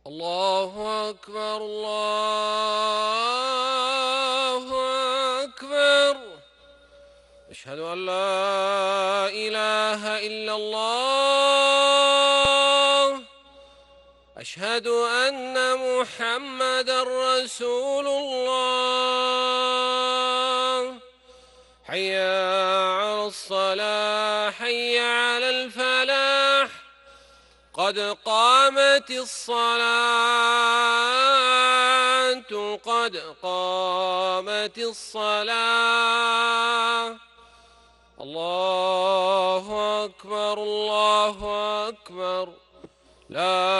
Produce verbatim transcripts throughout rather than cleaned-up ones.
الله أكبر الله أكبر. أشهد أن لا إله إلا الله. أشهد أن محمدًا رسول الله. حي على الصلاة حي على الفلاح. قد قامت الصلاة قد قامت الصلاة. الله أكبر الله أكبر. لا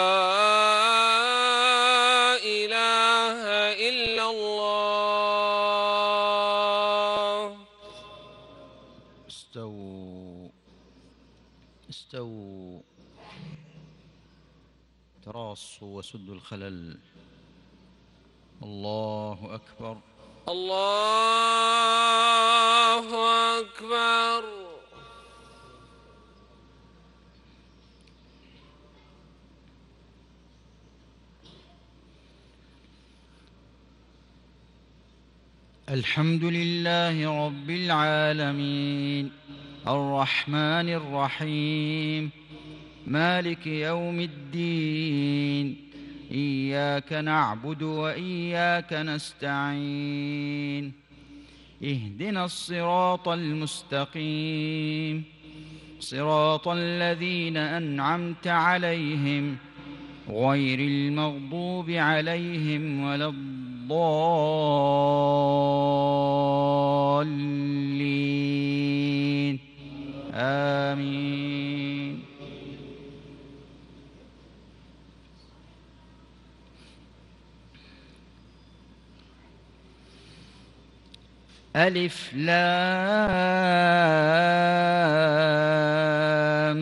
إله إلا الله. استووا استووا تراصوا وسدوا الخلل. الله أكبر الله أكبر. الحمد لله رب العالمين الرحمن الرحيم مالك يوم الدين. إياك نعبد وإياك نستعين. اهدنا الصراط المستقيم صراط الذين أنعمت عليهم غير المغضوب عليهم ولا الضالين. آمين. ألف لام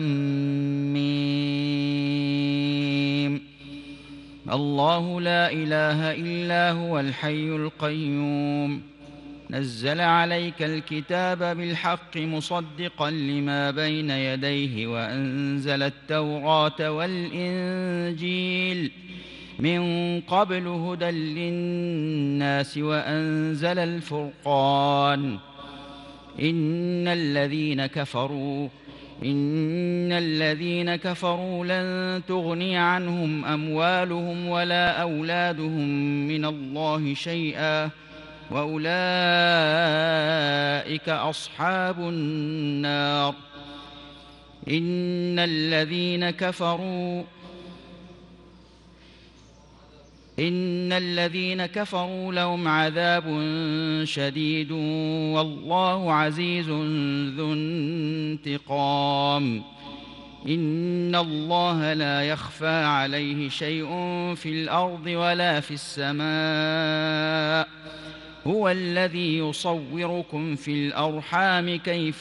ميم. الله لا إله إلا هو الحي القيوم. نزل عليك الكتاب بالحق مصدقا لما بين يديه وأنزل التوراة والإنجيل من قبل هدى للناس وأنزل الفرقان. إن الذين كفروا إن الذين كفروا لن تغني عنهم أموالهم ولا أولادهم من الله شيئا وأولئك أصحاب النار. إن الذين كفروا إن الذين كفروا لهم عذاب شديد والله عزيز ذو انتقام. إن الله لا يخفى عليه شيء في الأرض ولا في السماء. هو الذي يصوركم في الأرحام كيف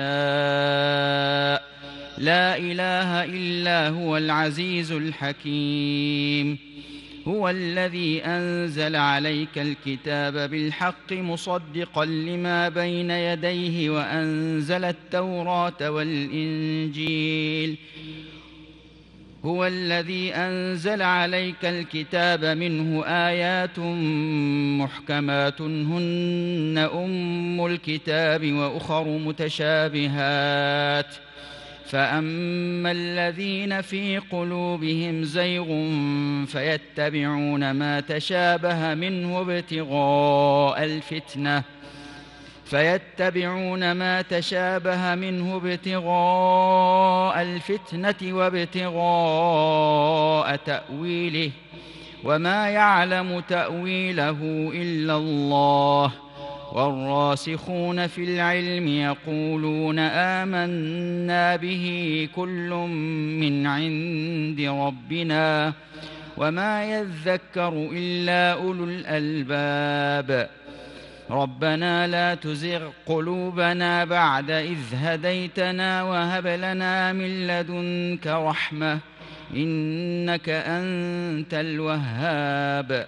يشاء. لا إله إلا هو العزيز الحكيم. هو الذي أنزل عليك الكتاب بالحق مصدقا لما بين يديه وأنزل التوراة والإنجيل. هو الذي أنزل عليك الكتاب منه آيات محكمات هن أم الكتاب وأخر متشابهات. فأما الذين في قلوبهم زيغ فيتبعون ما تشابه منه ابتغاء الفتنة فيتبعون ما تشابه منه ابتغاء الفتنة وابتغاء تأويله وما يعلم تأويله إلا الله. والراسخون في العلم يقولون آمنا به كل من عند ربنا وما يذكر إلا أولو الألباب. ربنا لا تزغ قلوبنا بعد إذ هديتنا وهب لنا من لدنك رحمة إنك أنت الوهاب.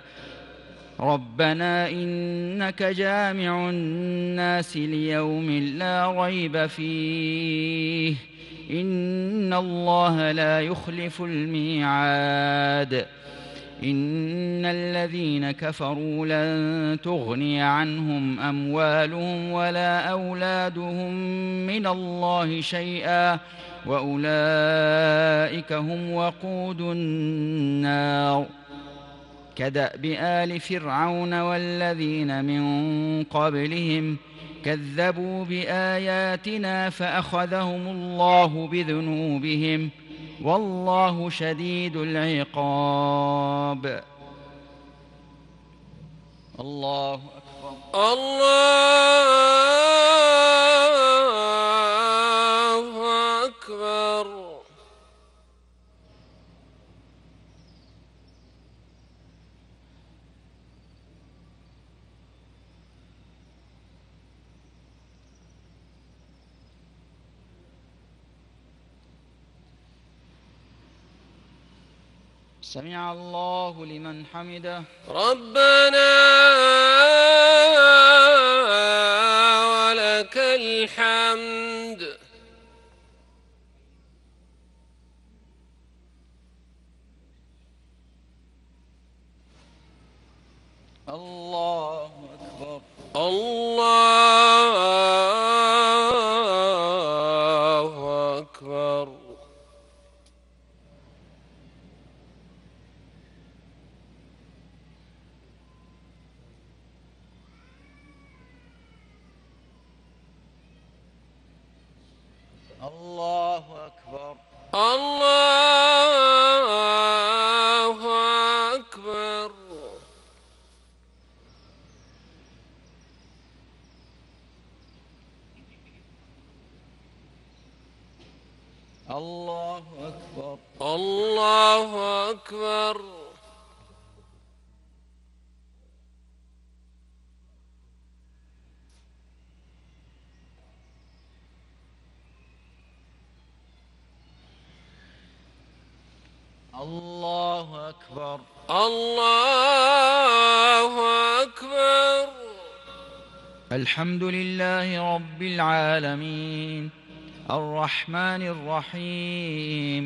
ربنا إنك جامع الناس ليوم لا ريب فيه إن الله لا يخلف الميعاد. إن الذين كفروا لن تغني عنهم أموالهم ولا أولادهم من الله شيئا وأولئك هم وقود النار. كدأب آل فرعون والذين من قبلهم كذبوا بآياتنا فأخذهم الله بذنوبهم والله شديد العقاب. الله أكبر. الله أكبر. سمع الله لمن حمده. ربنا ولك الحمد. الله أكبر. الله أكبر. الله أكبر. الله أكبر. الله أكبر. الله أكبر. الله أكبر. الله أكبر. الحمد لله رب العالمين الرحمن الرحيم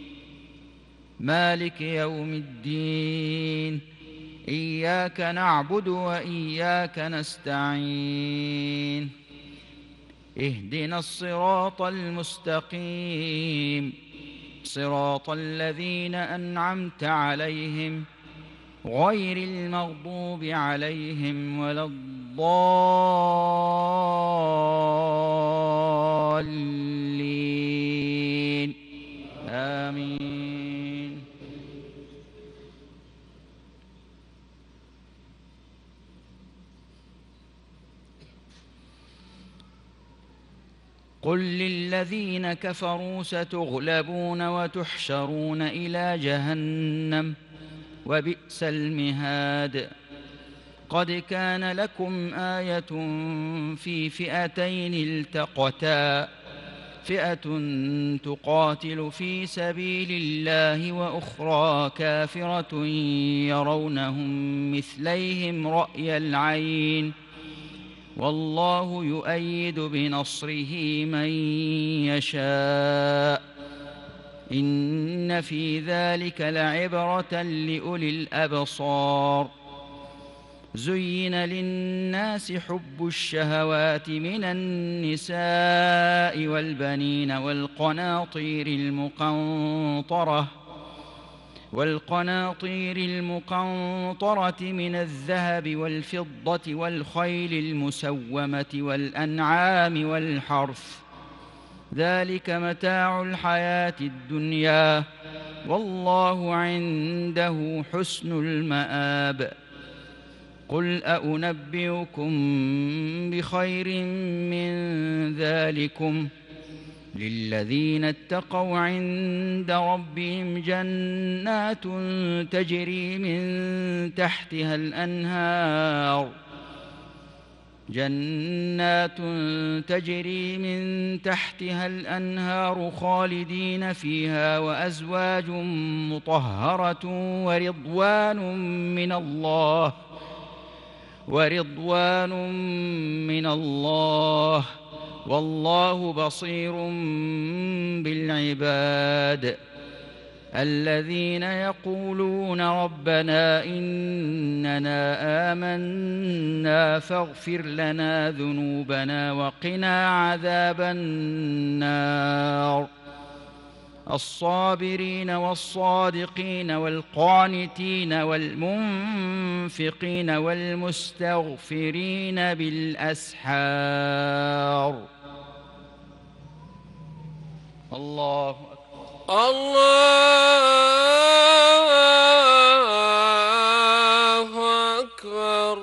مالك يوم الدين إياك نعبد وإياك نستعين اهدنا الصراط المستقيم صراط الذين أنعمت عليهم غير المغضوب عليهم ولا الضالين آمين. قل للذين كفروا ستغلبون وتحشرون إلى جهنم وبئس المهاد. قد كان لكم آية في فئتين التقتا فئة تقاتل في سبيل الله وأخرى كافرة يرونهم مثليهم رأي العين والله يؤيد بنصره من يشاء إن في ذلك لعبرة لأولي الأبصار. زين للناس حب الشهوات من النساء والبنين والقناطير المقنطرة والقناطير المقنطرة من الذهب والفضة والخيل المسومة والأنعام والحرث ذلك متاع الحياة الدنيا والله عنده حسن المآب. قل أنبئكم بخير من ذلكم للذين اتقوا عند ربهم جنات تجري من تحتها الأنهار جنات تجري من تحتها الأنهار خالدين فيها وأزواج مطهرة ورضوان من الله ورضوان من الله والله بصير بالعباد. الذين يقولون ربنا إننا آمنا فاغفر لنا ذنوبنا وقنا عذاب النار. الصابرين والصادقين والقانتين والمنفقين والمستغفرين بالأسحار. الله أكبر. الله أكبر.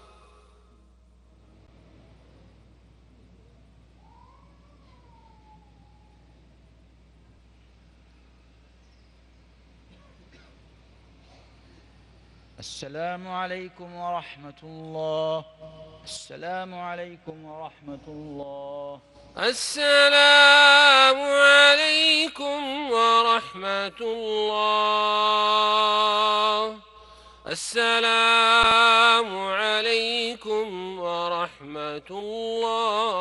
السلام عليكم ورحمة الله. السلام عليكم ورحمة الله. السلام عليكم ورحمة الله. السلام عليكم ورحمة الله.